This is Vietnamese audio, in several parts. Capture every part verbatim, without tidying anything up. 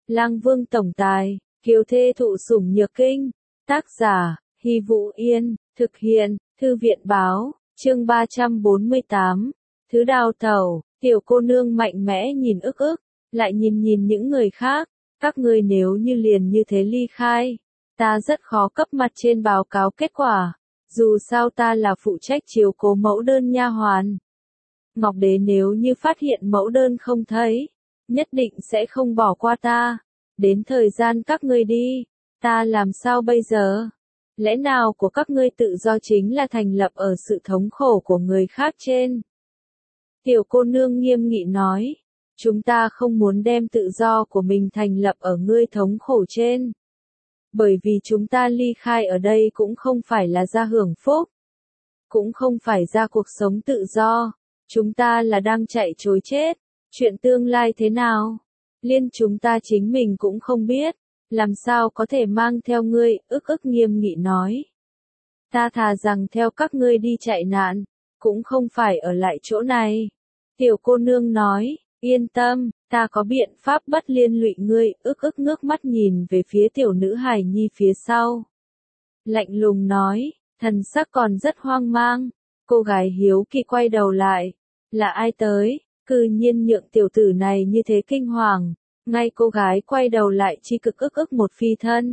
Lang Vương tổng tài, kiều thê thụ sủng nhược kinh. Tác giả, Hy Vũ Yên, thực hiện, Thư viện báo, chương ba trăm bốn mươi tám. Thứ đào tẩu, tiểu cô nương mạnh mẽ nhìn ức ức, lại nhìn nhìn những người khác. Các ngươi nếu như liền như thế ly khai, ta rất khó cấp mặt trên báo cáo kết quả. Dù sao ta là phụ trách chiếu cố mẫu đơn nha hoàn. Ngọc Đế nếu như phát hiện mẫu đơn không thấy, nhất định sẽ không bỏ qua ta. Đến thời gian các ngươi đi, ta làm sao bây giờ? Lẽ nào của các ngươi tự do chính là thành lập ở sự thống khổ của người khác trên? Tiểu cô nương nghiêm nghị nói, chúng ta không muốn đem tự do của mình thành lập ở ngươi thống khổ trên. Bởi vì chúng ta ly khai ở đây cũng không phải là ra hưởng phúc, cũng không phải ra cuộc sống tự do, chúng ta là đang chạy trối chết. Chuyện tương lai thế nào, liên chúng ta chính mình cũng không biết, làm sao có thể mang theo ngươi, ức ức nghiêm nghị nói. Ta thà rằng theo các ngươi đi chạy nạn, cũng không phải ở lại chỗ này. Tiểu cô nương nói, yên tâm, ta có biện pháp bất liên lụy ngươi, ức ức ngước mắt nhìn về phía tiểu nữ hài nhi phía sau. Lạnh lùng nói, thần sắc còn rất hoang mang, cô gái hiếu kỳ quay đầu lại, là ai tới? Cư nhiên nhượng tiểu tử này như thế kinh hoàng, ngay cô gái quay đầu lại chi cực ức ức một phi thân.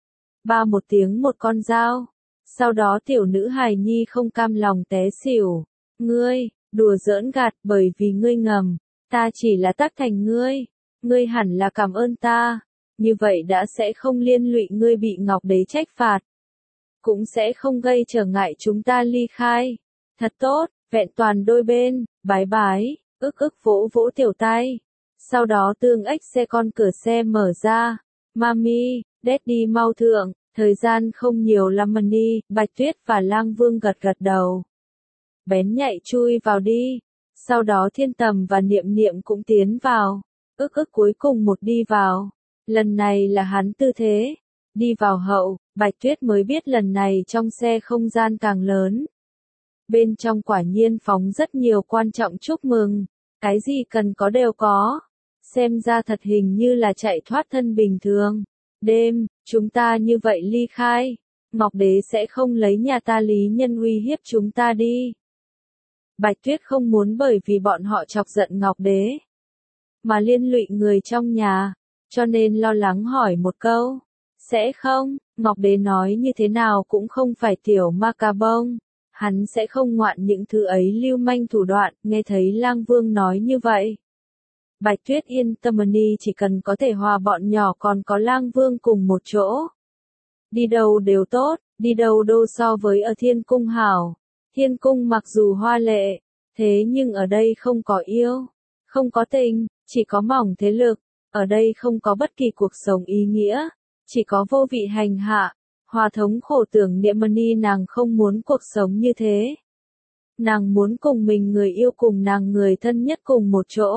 Ba một tiếng một con dao, sau đó tiểu nữ hài nhi không cam lòng té xỉu. Ngươi, đùa giỡn gạt, bởi vì ngươi ngầm, ta chỉ là tác thành ngươi, ngươi hẳn là cảm ơn ta, như vậy đã sẽ không liên lụy ngươi bị Ngọc Đế trách phạt, cũng sẽ không gây trở ngại chúng ta ly khai. Thật tốt, vẹn toàn đôi bên, bái bái. Ức ức vỗ vỗ tiểu tay. Sau đó tương ếch xe con cửa xe mở ra. Mami, Daddy mau thượng, thời gian không nhiều lắm Mani, Bạch Tuyết và Lang Vương gật gật đầu. Bén nhạy chui vào đi. Sau đó Thiên Tầm và Niệm Niệm cũng tiến vào. Ức ức cuối cùng một đi vào. Lần này là hắn tư thế. Đi vào hậu, Bạch Tuyết mới biết lần này trong xe không gian càng lớn. Bên trong quả nhiên phóng rất nhiều quan trọng chúc mừng. Cái gì cần có đều có. Xem ra thật hình như là chạy thoát thân bình thường. Đêm, chúng ta như vậy ly khai. Ngọc Đế sẽ không lấy nhà ta lý nhân uy hiếp chúng ta đi. Bạch Tuyết không muốn bởi vì bọn họ chọc giận Ngọc Đế, mà liên lụy người trong nhà. Cho nên lo lắng hỏi một câu. Sẽ không, Ngọc Đế nói như thế nào cũng không phải tiểu ma cà bông. Hắn sẽ không ngoạn những thứ ấy lưu manh thủ đoạn, nghe thấy Lang Vương nói như vậy. Bạch Tuyết yên tâm Mani chỉ cần có thể hòa bọn nhỏ còn có Lang Vương cùng một chỗ. Đi đâu đều tốt, đi đâu đâu so với ở Thiên Cung hảo. Thiên Cung mặc dù hoa lệ, thế nhưng ở đây không có yêu, không có tình, chỉ có mỏng thế lực. Ở đây không có bất kỳ cuộc sống ý nghĩa, chỉ có vô vị hành hạ. Hòa thống khổ tưởng niệm Mani nàng không muốn cuộc sống như thế. Nàng muốn cùng mình người yêu cùng nàng người thân nhất cùng một chỗ.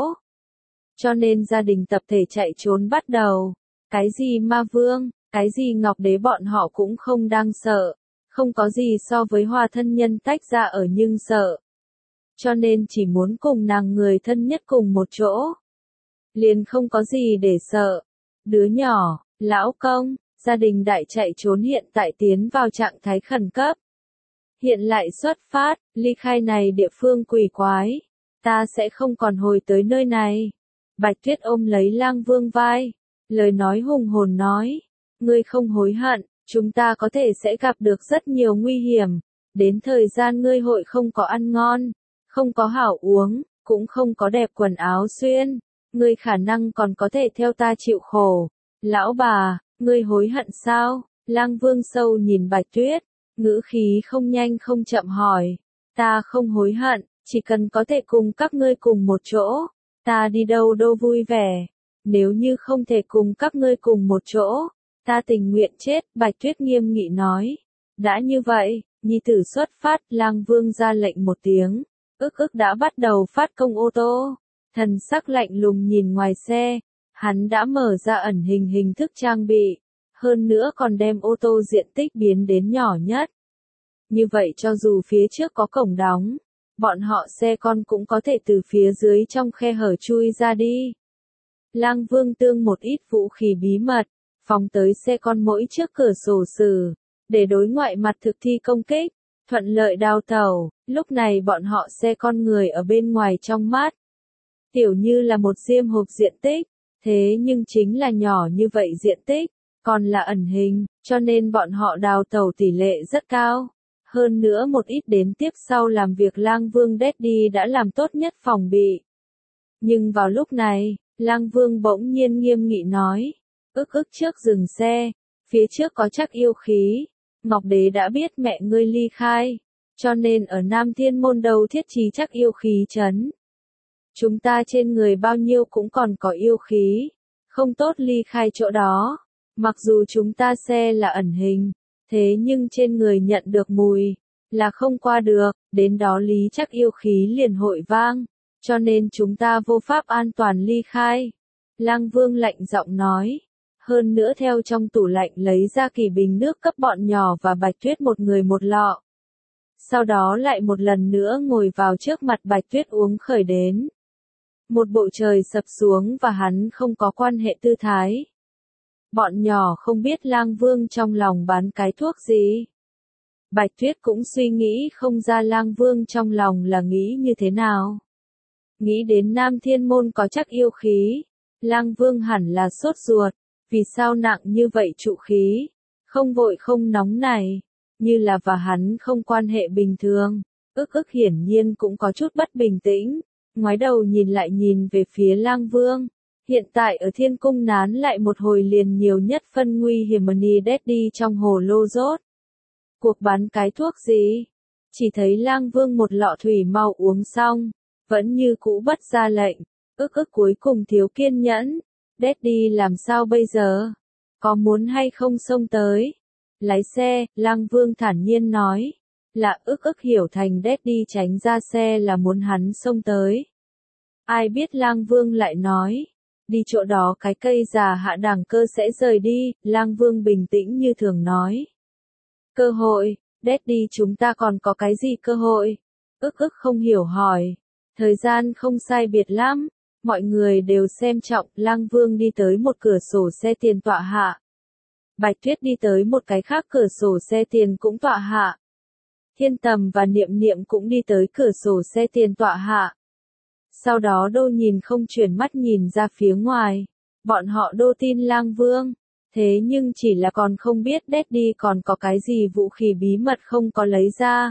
Cho nên gia đình tập thể chạy trốn bắt đầu. Cái gì ma vương, cái gì Ngọc Đế bọn họ cũng không đang sợ. Không có gì so với hòa thân nhân tách ra ở nhưng sợ. Cho nên chỉ muốn cùng nàng người thân nhất cùng một chỗ. Liền không có gì để sợ. Đứa nhỏ, lão công. Gia đình đại chạy trốn hiện tại tiến vào trạng thái khẩn cấp. Hiện lại xuất phát, ly khai này địa phương quỷ quái. Ta sẽ không còn hồi tới nơi này. Bạch Tuyết ôm lấy Lang Vương vai. Lời nói hùng hồn nói. Ngươi không hối hận, chúng ta có thể sẽ gặp được rất nhiều nguy hiểm. Đến thời gian ngươi hội không có ăn ngon, không có hảo uống, cũng không có đẹp quần áo xuyên. Ngươi khả năng còn có thể theo ta chịu khổ. Lão bà. Ngươi hối hận sao? Lang Vương sâu nhìn Bạch Tuyết, ngữ khí không nhanh không chậm hỏi. Ta không hối hận, chỉ cần có thể cùng các ngươi cùng một chỗ, ta đi đâu đâu vui vẻ. Nếu như không thể cùng các ngươi cùng một chỗ, ta tình nguyện chết, Bạch Tuyết nghiêm nghị nói. Đã như vậy, nhi tử xuất phát, Lang Vương ra lệnh một tiếng. Ức ức đã bắt đầu phát công ô tô. Thần sắc lạnh lùng nhìn ngoài xe. Hắn đã mở ra ẩn hình hình thức trang bị, hơn nữa còn đem ô tô diện tích biến đến nhỏ nhất. Như vậy cho dù phía trước có cổng đóng, bọn họ xe con cũng có thể từ phía dưới trong khe hở chui ra đi. Lang Vương tương một ít vũ khí bí mật, phóng tới xe con mỗi trước cửa sổ sử, để đối ngoại mặt thực thi công kích, thuận lợi đào tẩu. Lúc này bọn họ xe con người ở bên ngoài trong mắt, tiểu như là một diêm hộp diện tích, thế nhưng chính là nhỏ như vậy diện tích, còn là ẩn hình, cho nên bọn họ đào tẩu tỷ lệ rất cao. Hơn nữa một ít đến tiếp sau làm việc Lang Vương Daddy đã làm tốt nhất phòng bị. Nhưng vào lúc này, Lang Vương bỗng nhiên nghiêm nghị nói, ức ức trước dừng xe, phía trước có chắc yêu khí, Ngọc Đế đã biết mẹ ngươi ly khai, cho nên ở Nam Thiên Môn đầu thiết trí chắc yêu khí trấn. Chúng ta trên người bao nhiêu cũng còn có yêu khí, không tốt ly khai chỗ đó, mặc dù chúng ta xe là ẩn hình, thế nhưng trên người nhận được mùi, là không qua được, đến đó lý chắc yêu khí liền hội vang, cho nên chúng ta vô pháp an toàn ly khai. Lang Vương lạnh giọng nói, hơn nữa theo trong tủ lạnh lấy ra kỳ bình nước cấp bọn nhỏ và Bạch Tuyết một người một lọ. Sau đó lại một lần nữa ngồi vào trước mặt Bạch Tuyết uống khởi đến. Một bộ trời sập xuống và hắn không có quan hệ tư thái. Bọn nhỏ không biết Lang Vương trong lòng bán cái thuốc gì. Bạch Tuyết cũng suy nghĩ không ra Lang Vương trong lòng là nghĩ như thế nào. Nghĩ đến Nam Thiên Môn có chắc yêu khí, Lang Vương hẳn là sốt ruột, vì sao nặng như vậy trụ khí, không vội không nóng này, như là và hắn không quan hệ bình thường, ức ức hiển nhiên cũng có chút bất bình tĩnh, ngoái đầu nhìn lại nhìn về phía Lang Vương, hiện tại ở thiên cung nán lại một hồi liền nhiều nhất phân nguy hiểm Money Daddy trong hồ lô rốt. Cuộc bán cái thuốc gì? Chỉ thấy Lang Vương một lọ thủy mau uống xong, vẫn như cũ bất ra lệnh, ức ức cuối cùng thiếu kiên nhẫn. Daddy làm sao bây giờ? Có muốn hay không xông tới? Lái xe, Lang Vương thản nhiên nói, là ức ức hiểu thành Daddy tránh ra xe là muốn hắn xông tới. Ai biết Lang Vương lại nói, đi chỗ đó cái cây già hạ đẳng cơ sẽ rời đi, Lang Vương bình tĩnh như thường nói. Cơ hội, Daddy chúng ta còn có cái gì cơ hội? Ức ức không hiểu hỏi, thời gian không sai biệt lắm. Mọi người đều xem trọng, Lang Vương đi tới một cửa sổ xe tiền tọa hạ. Bạch Tuyết đi tới một cái khác cửa sổ xe tiền cũng tọa hạ. Thiên Tầm và Niệm Niệm cũng đi tới cửa sổ xe tiền tọa hạ. Sau đó đô nhìn không chuyển mắt nhìn ra phía ngoài. Bọn họ đô tin Lang Vương. Thế nhưng chỉ là còn không biết Daddy còn có cái gì vũ khí bí mật không có lấy ra.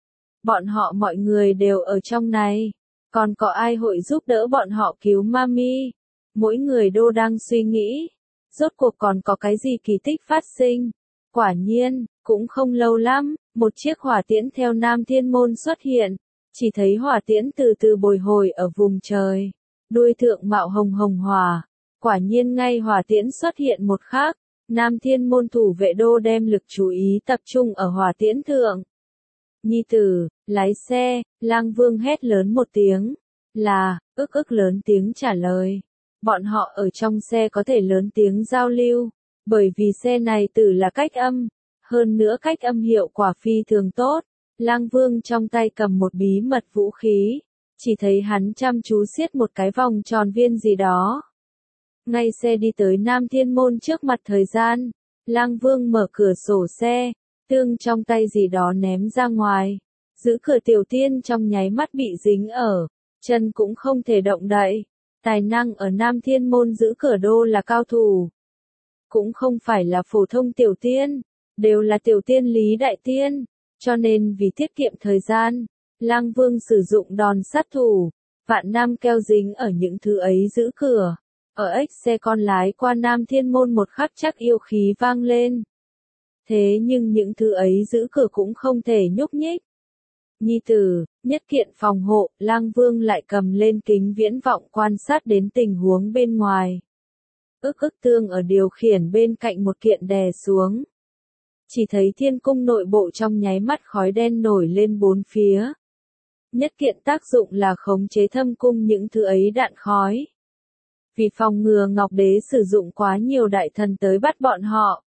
Bọn họ mọi người đều ở trong này. Còn có ai hội giúp đỡ bọn họ cứu Mami? Mỗi người đô đang suy nghĩ. Rốt cuộc còn có cái gì kỳ tích phát sinh? Quả nhiên, cũng không lâu lắm, một chiếc hỏa tiễn theo Nam Thiên Môn xuất hiện. Chỉ thấy hỏa tiễn từ từ bồi hồi ở vùng trời. Đuôi thượng mạo hồng hồng hỏa. Quả nhiên ngay hỏa tiễn xuất hiện một khắc. Nam Thiên Môn thủ vệ đô đem lực chú ý tập trung ở hỏa tiễn thượng. Nhi tử, lái xe, Lang Vương hét lớn một tiếng. Là, ức ức lớn tiếng trả lời. Bọn họ ở trong xe có thể lớn tiếng giao lưu, bởi vì xe này tử là cách âm, hơn nữa cách âm hiệu quả phi thường tốt. Lang Vương trong tay cầm một bí mật vũ khí, chỉ thấy hắn chăm chú siết một cái vòng tròn viên gì đó. Ngay xe đi tới Nam Thiên Môn trước mặt thời gian, Lang Vương mở cửa sổ xe, tương trong tay gì đó ném ra ngoài, giữ cửa tiểu tiên trong nháy mắt bị dính ở, chân cũng không thể động đậy. Tài năng ở Nam Thiên Môn giữ cửa đô là cao thủ. Cũng không phải là phổ thông tiểu tiên, đều là tiểu tiên lý đại tiên, cho nên vì tiết kiệm thời gian, Lang Vương sử dụng đòn sát thủ, vạn nam keo dính ở những thứ ấy giữ cửa. Ở ếch xe con lái qua Nam Thiên Môn một khắc chắc yêu khí vang lên. Thế nhưng những thứ ấy giữ cửa cũng không thể nhúc nhích. Nhi tử, nhất kiện phòng hộ, Lang Vương lại cầm lên kính viễn vọng quan sát đến tình huống bên ngoài. Ức ức tương ở điều khiển bên cạnh một kiện đè xuống. Chỉ thấy thiên cung nội bộ trong nháy mắt khói đen nổi lên bốn phía. Nhất kiện tác dụng là khống chế thâm cung những thứ ấy đạn khói. Vì phòng ngừa Ngọc Đế sử dụng quá nhiều đại thần tới bắt bọn họ.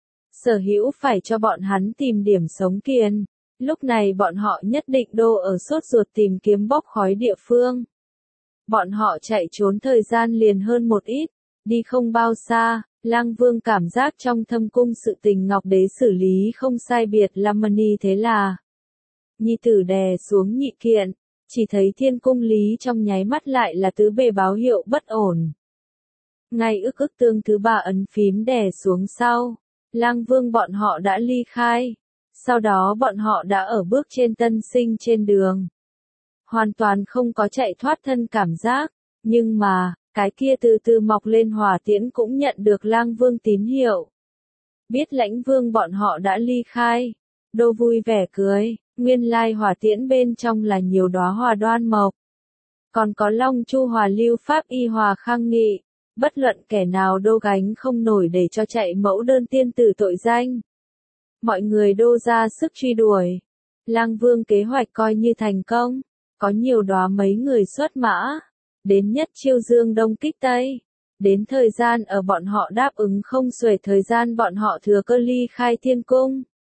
Sở hữu phải cho bọn hắn tìm điểm sống kiên. Lúc này bọn họ nhất định đô ở sốt ruột tìm kiếm bốc khói địa phương. bọn họ chạy trốn thời gian liền hơn một ít, đi không bao xa, Lang Vương cảm giác trong thâm cung sự tình Ngọc Đế xử lý không sai biệt Lamani thế là. Nhi tử đè xuống nhị kiện, chỉ thấy thiên cung lý trong nháy mắt lại là tứ bề báo hiệu bất ổn. Ngay ức ức tương thứ ba ấn phím đè xuống sau, Lang Vương bọn họ đã ly khai, sau đó bọn họ đã ở bước trên tân sinh trên đường. Hoàn toàn không có chạy thoát thân cảm giác, nhưng mà, cái kia từ từ mọc lên hỏa tiễn cũng nhận được Lang Vương tín hiệu. Biết Lãnh Vương bọn họ đã ly khai, Đô vui vẻ cười, nguyên lai hỏa tiễn bên trong là nhiều đóa hoa đoan mộc. Còn có Long Chu Hòa Lưu Pháp Y Hòa Khang Nghị, bất luận kẻ nào Đô gánh không nổi để cho chạy mẫu đơn tiên tử tội danh. Mọi người Đô ra sức truy đuổi. Lang Vương kế hoạch coi như thành công, có nhiều đóa mấy người xuất mã, đến nhất chiêu dương đông kích tây. Đến thời gian ở bọn họ đáp ứng không xuể thời gian bọn họ thừa cơ ly khai thiên cung.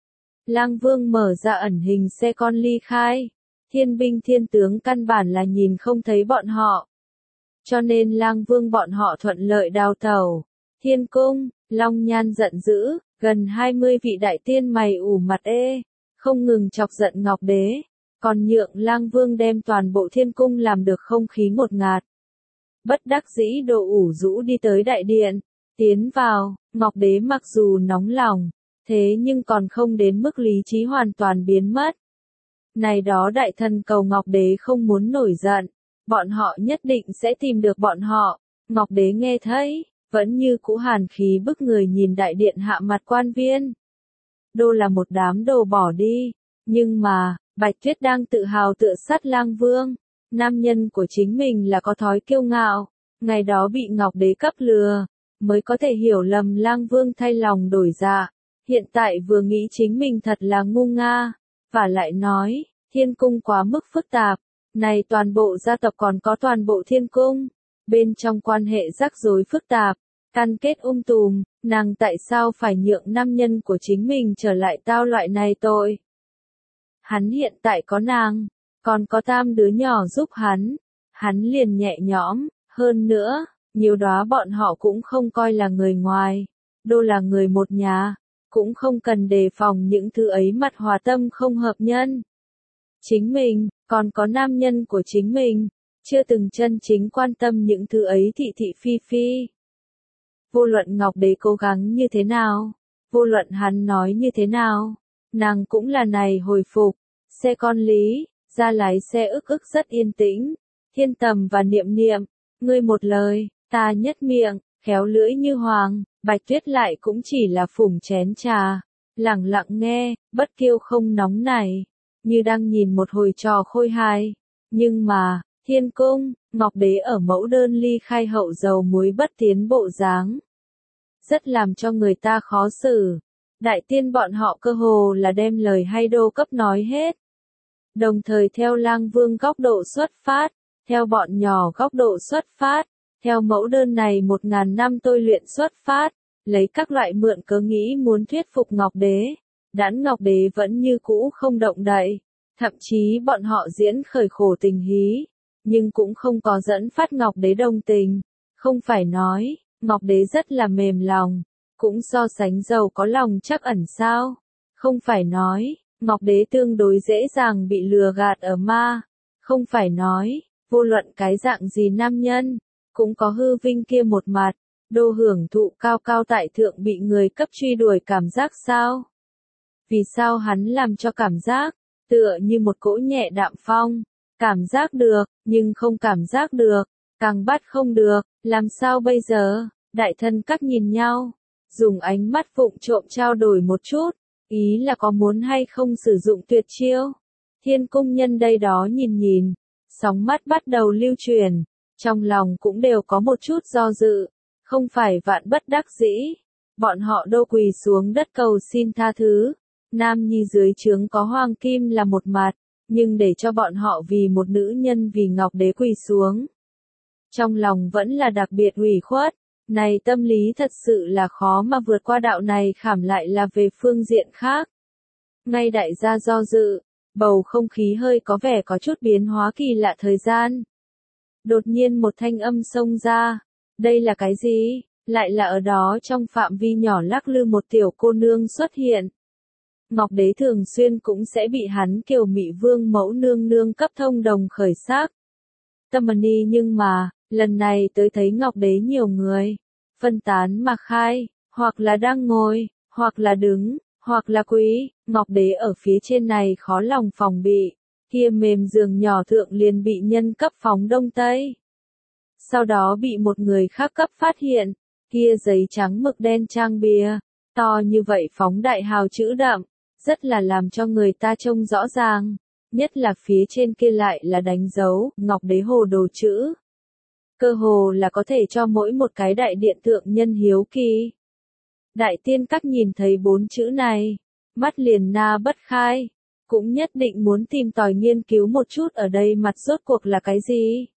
Lang Vương mở ra ẩn hình xe con ly khai, thiên binh thiên tướng căn bản là nhìn không thấy bọn họ. Cho nên Lang Vương bọn họ thuận lợi đào tẩu. Thiên cung, Long Nhan giận dữ, gần hai mươi vị đại tiên mày ủ mặt ê, không ngừng chọc giận Ngọc Đế, còn nhượng Lang Vương đem toàn bộ thiên cung làm được không khí ngột ngạt. Bất đắc dĩ đồ ủ rũ đi tới đại điện, tiến vào, Ngọc Đế mặc dù nóng lòng, thế nhưng còn không đến mức lý trí hoàn toàn biến mất. Này đó đại thần cầu Ngọc Đế không muốn nổi giận, bọn họ nhất định sẽ tìm được bọn họ. Ngọc Đế nghe thấy, vẫn như cũ hàn khí bức người nhìn đại điện hạ mặt quan viên. Đô là một đám đồ bỏ đi, nhưng mà, Bạch Tuyết đang tự hào tựa sát Lang Vương. Nam nhân của chính mình là có thói kiêu ngạo, ngày đó bị Ngọc Đế cấp lừa, mới có thể hiểu lầm Lang Vương thay lòng đổi dạ. Hiện tại vừa nghĩ chính mình thật là ngu nga, và lại nói, thiên cung quá mức phức tạp, này toàn bộ gia tộc còn có toàn bộ thiên cung, bên trong quan hệ rắc rối phức tạp, căn kết um tùm, nàng tại sao phải nhượng nam nhân của chính mình trở lại tao loại này tội. Hắn hiện tại có nàng, còn có tam đứa nhỏ giúp hắn, hắn liền nhẹ nhõm, hơn nữa, nhiều đó bọn họ cũng không coi là người ngoài, Đô là người một nhà. Cũng không cần đề phòng những thứ ấy mặt hòa tâm không hợp nhân. Chính mình, còn có nam nhân của chính mình, chưa từng chân chính quan tâm những thứ ấy thị thị phi phi. Vô luận Ngọc Đế cố gắng như thế nào, vô luận hắn nói như thế nào, nàng cũng là này hồi phục, xe con lý, ra lái xe ức ức rất yên tĩnh, Thiên Tầm và Niệm Niệm, ngươi một lời, ta nhất miệng, khéo lưỡi như hoàng. Bạch Tuyết lại cũng chỉ là phủng chén trà, lặng lặng nghe, bất kiêu không nóng này, như đang nhìn một hồi trò khôi hài. Nhưng mà, thiên cung, Ngọc Đế ở mẫu đơn ly khai hậu dầu muối bất tiến bộ dáng. Rất làm cho người ta khó xử. Đại tiên bọn họ cơ hồ là đem lời hay đô cấp nói hết. Đồng thời theo Lang Vương góc độ xuất phát, theo bọn nhỏ góc độ xuất phát. Theo mẫu đơn này một ngàn năm tôi luyện xuất phát, lấy các loại mượn cớ nghĩ muốn thuyết phục Ngọc Đế, đãn Ngọc Đế vẫn như cũ không động đậy, thậm chí bọn họ diễn khởi khổ tình hí, nhưng cũng không có dẫn phát Ngọc Đế đồng tình, không phải nói, Ngọc Đế rất là mềm lòng, cũng so sánh giàu có lòng chắc ẩn sao, không phải nói, Ngọc Đế tương đối dễ dàng bị lừa gạt ở ma, không phải nói, vô luận cái dạng gì nam nhân. Cũng có hư vinh kia một mặt, Đô hưởng thụ cao cao tại thượng bị người cấp truy đuổi cảm giác sao? Vì sao hắn làm cho cảm giác, tựa như một cỗ nhẹ đạm phong, cảm giác được, nhưng không cảm giác được, càng bắt không được, làm sao bây giờ? Đại thân các nhìn nhau, dùng ánh mắt vụng trộm trao đổi một chút, ý là có muốn hay không sử dụng tuyệt chiêu. Thiên cung nhân đây đó nhìn nhìn, sóng mắt bắt đầu lưu truyền. Trong lòng cũng đều có một chút do dự, không phải vạn bất đắc dĩ, bọn họ Đô quỳ xuống đất cầu xin tha thứ, nam nhi dưới trướng có hoàng kim là một mặt, nhưng để cho bọn họ vì một nữ nhân vì Ngọc Đế quỳ xuống. Trong lòng vẫn là đặc biệt ủy khuất, này tâm lý thật sự là khó mà vượt qua đạo này khảm lại là về phương diện khác. Ngay đại gia do dự, bầu không khí hơi có vẻ có chút biến hóa kỳ lạ thời gian. Đột nhiên một thanh âm xông ra. Đây là cái gì? Lại là ở đó trong phạm vi nhỏ lắc lư một tiểu cô nương xuất hiện. Ngọc Đế thường xuyên cũng sẽ bị hắn kiều mị vương mẫu nương nương cấp thông đồng khởi xác. Tâm ni nhưng mà, lần này tới thấy Ngọc Đế nhiều người, phân tán mà khai, hoặc là đang ngồi, hoặc là đứng, hoặc là quý, Ngọc Đế ở phía trên này khó lòng phòng bị, kia mềm giường nhỏ thượng liền bị nhân cấp phóng đông tây. Sau đó bị một người khác cấp phát hiện, kia giấy trắng mực đen trang bìa, to như vậy phóng đại hào chữ đậm, rất là làm cho người ta trông rõ ràng, nhất là phía trên kia lại là đánh dấu Ngọc Đế hồ đồ chữ. Cơ hồ là có thể cho mỗi một cái đại điện thượng nhân hiếu kỳ. Đại tiên các nhìn thấy bốn chữ này, mắt liền na bất khai, cũng nhất định muốn tìm tòi nghiên cứu một chút ở đây mặt rốt cuộc là cái gì.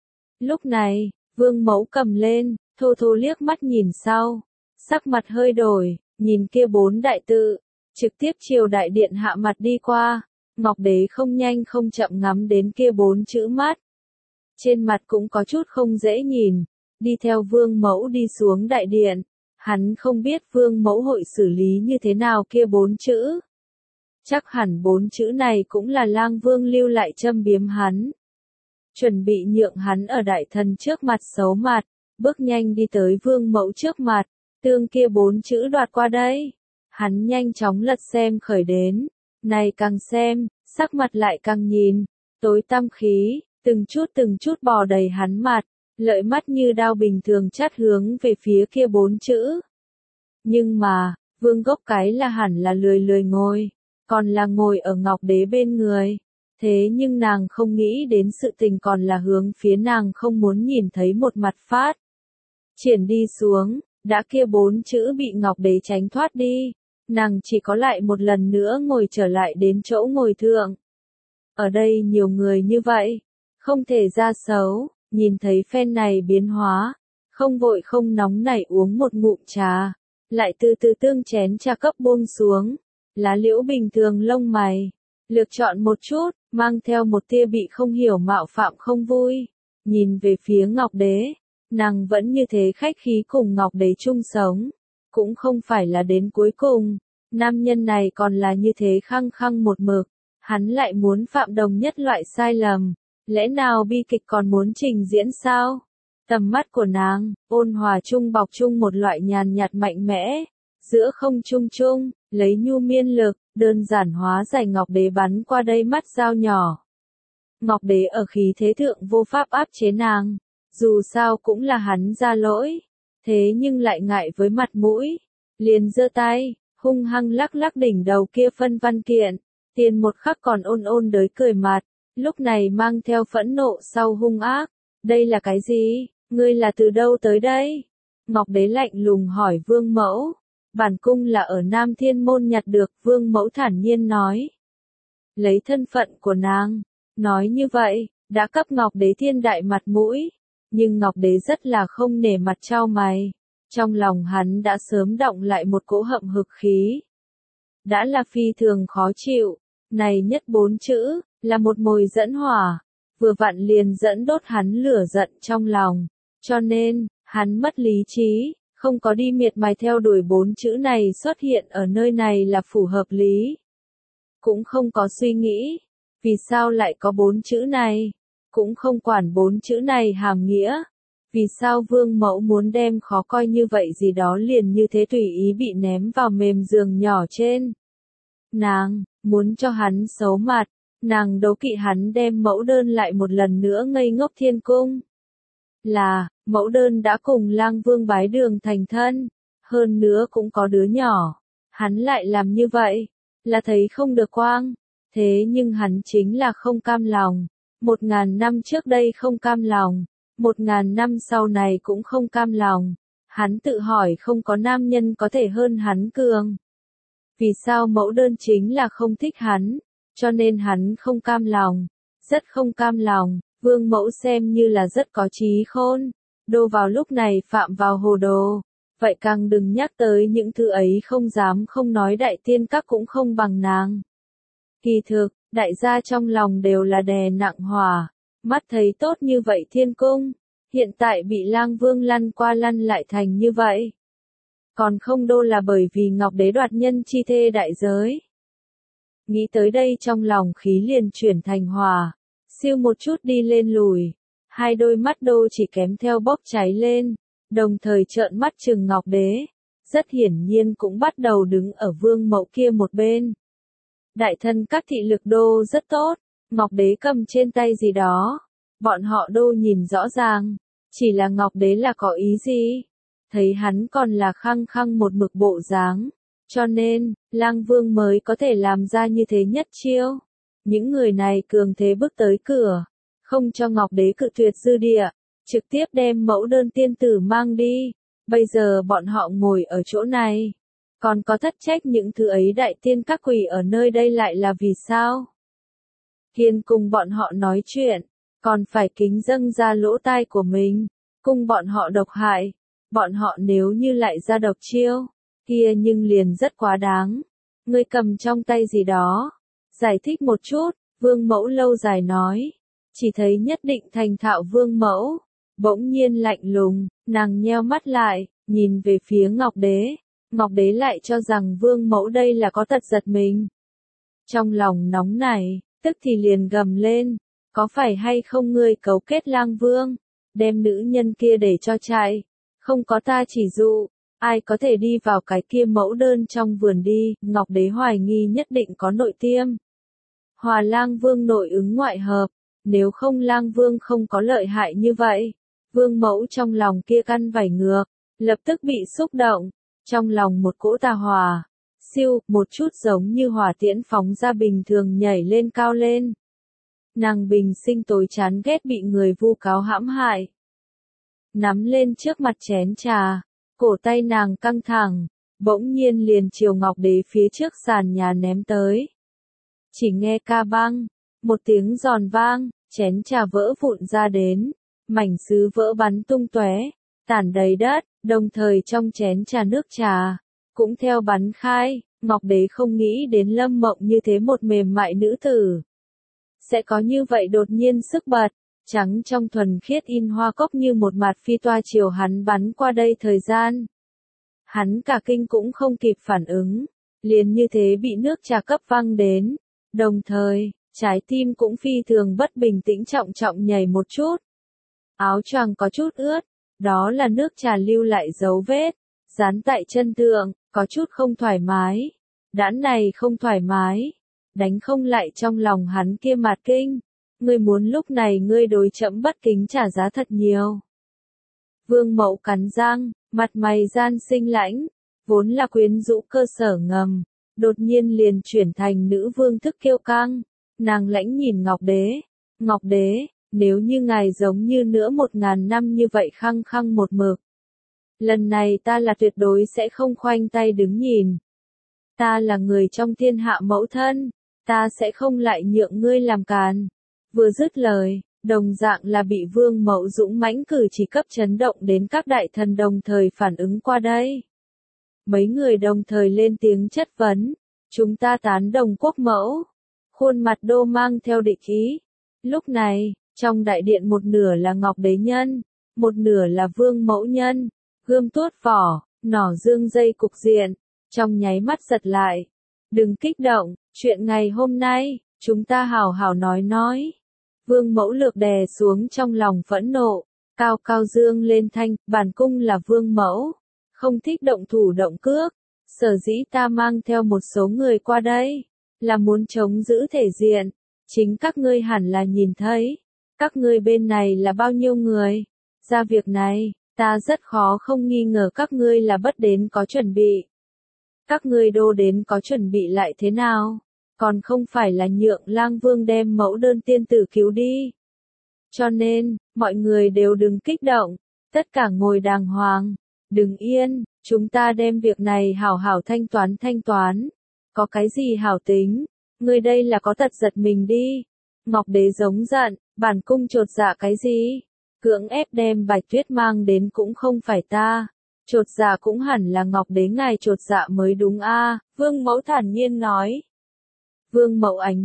Lúc này, vương mẫu cầm lên, thô thô liếc mắt nhìn sau, sắc mặt hơi đổi, nhìn kia bốn đại tự, trực tiếp chiều đại điện hạ mặt đi qua, Ngọc Đế không nhanh không chậm ngắm đến kia bốn chữ mắt. Trên mặt cũng có chút không dễ nhìn, đi theo vương mẫu đi xuống đại điện, hắn không biết vương mẫu hội xử lý như thế nào kia bốn chữ. Chắc hẳn bốn chữ này cũng là lang vương lưu lại châm biếm hắn. Chuẩn bị nhượng hắn ở đại thần trước mặt xấu mặt, bước nhanh đi tới vương mẫu trước mặt, tương kia bốn chữ đoạt qua đây. Hắn nhanh chóng lật xem khởi đến, này càng xem, sắc mặt lại càng nhìn, tối tăm khí, từng chút từng chút bò đầy hắn mặt, lợi mắt như đao bình thường chát hướng về phía kia bốn chữ. Nhưng mà, vương gốc cái là hẳn là lười lười ngồi, còn là ngồi ở Ngọc Đế bên người. Thế nhưng nàng không nghĩ đến sự tình còn là hướng phía nàng không muốn nhìn thấy một mặt phát. Triển đi xuống, đã kia bốn chữ bị Ngọc Đế tránh thoát đi, nàng chỉ có lại một lần nữa ngồi trở lại đến chỗ ngồi thượng. Ở đây nhiều người như vậy, không thể ra xấu, nhìn thấy phen này biến hóa, không vội không nóng nảy uống một ngụm trà, lại từ từ tương chén trà cấp buông xuống, lá liễu bình thường lông mày, lược chọn một chút, mang theo một tia bị không hiểu mạo phạm không vui, nhìn về phía Ngọc Đế, nàng vẫn như thế khách khí cùng Ngọc Đế chung sống, cũng không phải là đến cuối cùng, nam nhân này còn là như thế khăng khăng một mực, hắn lại muốn phạm đồng nhất loại sai lầm, lẽ nào bi kịch còn muốn trình diễn sao? Tầm mắt của nàng, ôn hòa chung bọc chung một loại nhàn nhạt mạnh mẽ, giữa không trung trung, lấy nhu miên lực, đơn giản hóa giải Ngọc Đế bắn qua đây mắt dao nhỏ. Ngọc Đế ở khí thế thượng vô pháp áp chế nàng, dù sao cũng là hắn ra lỗi, thế nhưng lại ngại với mặt mũi, liền giơ tay, hung hăng lắc lắc đỉnh đầu kia phân văn kiện, tiền một khắc còn ôn ôn đới cười mặt, lúc này mang theo phẫn nộ sau hung ác, đây là cái gì, ngươi là từ đâu tới đây? Ngọc Đế lạnh lùng hỏi vương mẫu. Bản cung là ở Nam Thiên Môn nhặt được, vương mẫu thản nhiên nói. Lấy thân phận của nàng, nói như vậy, đã cấp Ngọc Đế thiên đại mặt mũi, nhưng Ngọc Đế rất là không nể mặt trao mày, trong lòng hắn đã sớm động lại một cỗ hậm hực khí. Đã là phi thường khó chịu, này nhất bốn chữ, là một mồi dẫn hỏa, vừa vặn liền dẫn đốt hắn lửa giận trong lòng, cho nên, hắn mất lý trí. Không có đi miệt mài theo đuổi bốn chữ này xuất hiện ở nơi này là phù hợp lý. Cũng không có suy nghĩ, vì sao lại có bốn chữ này, cũng không quản bốn chữ này hàm nghĩa. Vì sao vương mẫu muốn đem khó coi như vậy gì đó liền như thế tùy ý bị ném vào mềm giường nhỏ trên. Nàng, muốn cho hắn xấu mặt, nàng đố kỵ hắn đem mẫu đơn lại một lần nữa ngây ngốc thiên cung. Là, mẫu đơn đã cùng lang vương bái đường thành thân, hơn nữa cũng có đứa nhỏ, hắn lại làm như vậy, là thấy không được quang, thế nhưng hắn chính là không cam lòng, một ngàn năm trước đây không cam lòng, một ngàn năm sau này cũng không cam lòng, hắn tự hỏi không có nam nhân có thể hơn hắn cường. Vì sao mẫu đơn chính là không thích hắn, cho nên hắn không cam lòng, rất không cam lòng. Vương mẫu xem như là rất có trí khôn, đô vào lúc này phạm vào hồ đồ, vậy càng đừng nhắc tới những thứ ấy không dám không nói đại tiên các cũng không bằng nàng. Kỳ thực, đại gia trong lòng đều là đè nặng hỏa, Mắt thấy tốt như vậy thiên cung, hiện tại bị lang vương lăn qua lăn lại thành như vậy. Còn không đô là bởi vì Ngọc Đế đoạt nhân chi thê đại giới. Nghĩ tới đây trong lòng khí liền chuyển thành hòa, siêu một chút đi lên lùi, hai đôi mắt đô chỉ kém theo bốc cháy lên, đồng thời trợn mắt chừng Ngọc Đế, rất hiển nhiên cũng bắt đầu đứng ở vương mẫu kia một bên. Đại thân các thị lực đô rất tốt, Ngọc Đế cầm trên tay gì đó, bọn họ đô nhìn rõ ràng, chỉ là Ngọc Đế là có ý gì, thấy hắn còn là khăng khăng một mực bộ dáng, cho nên, lang vương mới có thể làm ra như thế nhất chiêu. Những người này cường thế bước tới cửa, không cho Ngọc Đế cự tuyệt dư địa, trực tiếp đem mẫu đơn tiên tử mang đi, bây giờ bọn họ ngồi ở chỗ này. Còn có thất trách những thứ ấy đại tiên các quỷ ở nơi đây lại là vì sao? Kiên cùng bọn họ nói chuyện, còn phải kính dâng ra lỗ tai của mình, cùng bọn họ độc hại, bọn họ nếu như lại ra độc chiêu, kia nhưng liền rất quá đáng. Ngươi cầm trong tay gì đó, giải thích một chút, vương mẫu lâu dài nói, chỉ thấy nhất định thành thạo vương mẫu, bỗng nhiên lạnh lùng, nàng nheo mắt lại, nhìn về phía Ngọc Đế. Ngọc Đế lại cho rằng vương mẫu đây là có tật giật mình. Trong lòng nóng này, tức thì liền gầm lên, có phải hay không ngươi cấu kết lang vương, đem nữ nhân kia để cho chạy, không có ta chỉ dụ, ai có thể đi vào cái kia mẫu đơn trong vườn đi. Ngọc Đế hoài nghi nhất định có nội tiêm. Hòa lang vương nội ứng ngoại hợp, nếu không lang vương không có lợi hại như vậy. Vương mẫu trong lòng kia căn vảy ngược, lập tức bị xúc động. Trong lòng một cỗ tà hòa, siêu, một chút giống như hỏa tiễn phóng ra bình thường nhảy lên cao lên. Nàng bình sinh tối chán ghét bị người vu cáo hãm hại. Nắm lên trước mặt chén trà, cổ tay nàng căng thẳng, bỗng nhiên liền chiều Ngọc Đế phía trước sàn nhà ném tới. Chỉ nghe ca băng, một tiếng giòn vang, chén trà vỡ vụn ra đến, mảnh sứ vỡ bắn tung tóe, tản đầy đất. Đồng thời trong chén trà nước trà, cũng theo bắn khai, Ngọc Đế không nghĩ đến Lâm Mộng như thế một mềm mại nữ tử. Sẽ có như vậy đột nhiên sức bật, trắng trong thuần khiết in hoa cốc như một mặt phi toa chiều hắn bắn qua đây thời gian. Hắn cả kinh cũng không kịp phản ứng, liền như thế bị nước trà cấp văng đến, đồng thời, trái tim cũng phi thường bất bình tĩnh trọng trọng nhảy một chút. Áo choàng có chút ướt. Đó là nước trà lưu lại dấu vết, dán tại chân tượng, có chút không thoải mái. Đãn này không thoải mái, đánh không lại trong lòng hắn kia mạt kinh. Ngươi muốn lúc này ngươi đối chậm bất kính trả giá thật nhiều. Vương mẫu cắn răng, mặt mày gian sinh lãnh, vốn là quyến rũ cơ sở ngầm, đột nhiên liền chuyển thành nữ vương thức kiêu căng. Nàng lãnh nhìn Ngọc Đế, Ngọc Đế. Nếu như ngài giống như nữa một ngàn năm như vậy khăng khăng một mực. Lần này ta là tuyệt đối sẽ không khoanh tay đứng nhìn. Ta là người trong thiên hạ mẫu thân, ta sẽ không lại nhượng ngươi làm càn. Vừa dứt lời, đồng dạng là bị vương mẫu dũng mãnh cử chỉ cấp chấn động đến các đại thần đồng thời phản ứng qua đây. Mấy người đồng thời lên tiếng chất vấn, chúng ta tán đồng quốc mẫu. Khuôn mặt đô mang theo địch ý. Lúc này, trong đại điện một nửa là Ngọc Đế nhân, một nửa là vương mẫu nhân, gươm tuốt vỏ, nỏ dương dây cục diện, trong nháy mắt giật lại. Đừng kích động, chuyện ngày hôm nay, chúng ta hào hào nói nói. Vương mẫu lược đè xuống trong lòng phẫn nộ, cao cao dương lên thanh, bản cung là vương mẫu, không thích động thủ động cước, sở dĩ ta mang theo một số người qua đây, là muốn chống giữ thể diện, chính các ngươi hẳn là nhìn thấy. Các ngươi bên này là bao nhiêu người? Ra việc này, ta rất khó không nghi ngờ các ngươi là bất đến có chuẩn bị. Các ngươi đô đến có chuẩn bị lại thế nào? Còn không phải là nhượng lang vương đem mẫu đơn tiên tử cứu đi. Cho nên, mọi người đều đừng kích động, tất cả ngồi đàng hoàng, đừng yên, chúng ta đem việc này hảo hảo thanh toán thanh toán. Có cái gì hảo tính? Ngươi đây là có tật giật mình đi. Ngọc Đế giống giận, bản cung chột dạ cái gì? Cưỡng ép đem Bạch Tuyết mang đến cũng không phải ta. Chột dạ cũng hẳn là Ngọc Đế ngài chột dạ mới đúng a. Vương mẫu thản nhiên nói. Vương mẫu ánh mắt,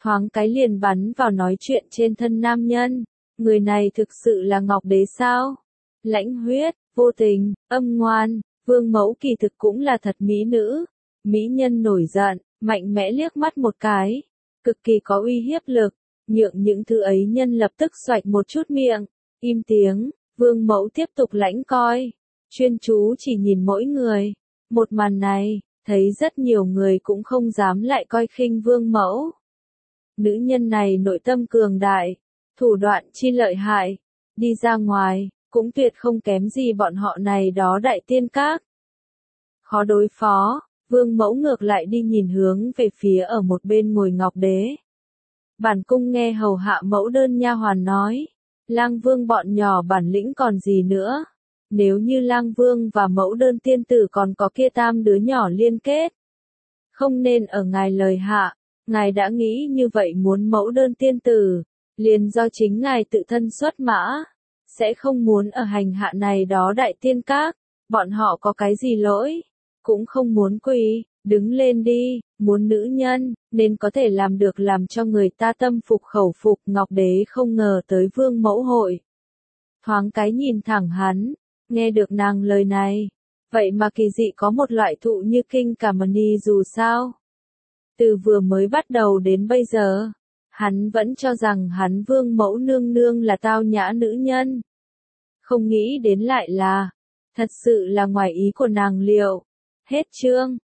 thoáng cái liền bắn vào nói chuyện trên thân nam nhân. Người này thực sự là Ngọc Đế sao? Lãnh huyết, vô tình, âm ngoan, Vương Mẫu kỳ thực cũng là thật mỹ nữ. Mỹ nhân nổi giận, mạnh mẽ liếc mắt một cái, cực kỳ có uy hiếp lực, nhượng những thứ ấy nhân lập tức xoạch một chút miệng, im tiếng. Vương Mẫu tiếp tục lãnh coi, chuyên chú chỉ nhìn mỗi người. Một màn này, thấy rất nhiều người cũng không dám lại coi khinh Vương Mẫu. Nữ nhân này nội tâm cường đại, thủ đoạn chi lợi hại, đi ra ngoài, cũng tuyệt không kém gì bọn họ này đó đại tiên các. Khó đối phó, Vương Mẫu ngược lại đi nhìn hướng về phía ở một bên ngồi Ngọc Đế. Bản cung nghe hầu hạ mẫu đơn nha hoàn nói, Lang Vương bọn nhỏ bản lĩnh còn gì nữa. Nếu như Lang Vương và mẫu đơn tiên tử còn có kia tam đứa nhỏ liên kết, không nên ở ngài lời hạ, ngài đã nghĩ như vậy muốn mẫu đơn tiên tử, liền do chính ngài tự thân xuất mã, sẽ không muốn ở hành hạ này đó đại tiên các, bọn họ có cái gì lỗi, cũng không muốn quỳ, đứng lên đi, muốn nữ nhân, nên có thể làm được làm cho người ta tâm phục khẩu phục. Ngọc Đế không ngờ tới Vương Mẫu hội. Thoáng cái nhìn thẳng hắn, nghe được nàng lời này, vậy mà kỳ dị có một loại thụ như kinh cảm ni dù sao. Từ vừa mới bắt đầu đến bây giờ, hắn vẫn cho rằng hắn Vương Mẫu nương nương là tao nhã nữ nhân. Không nghĩ đến lại là, thật sự là ngoài ý của nàng liệu. Hết chương.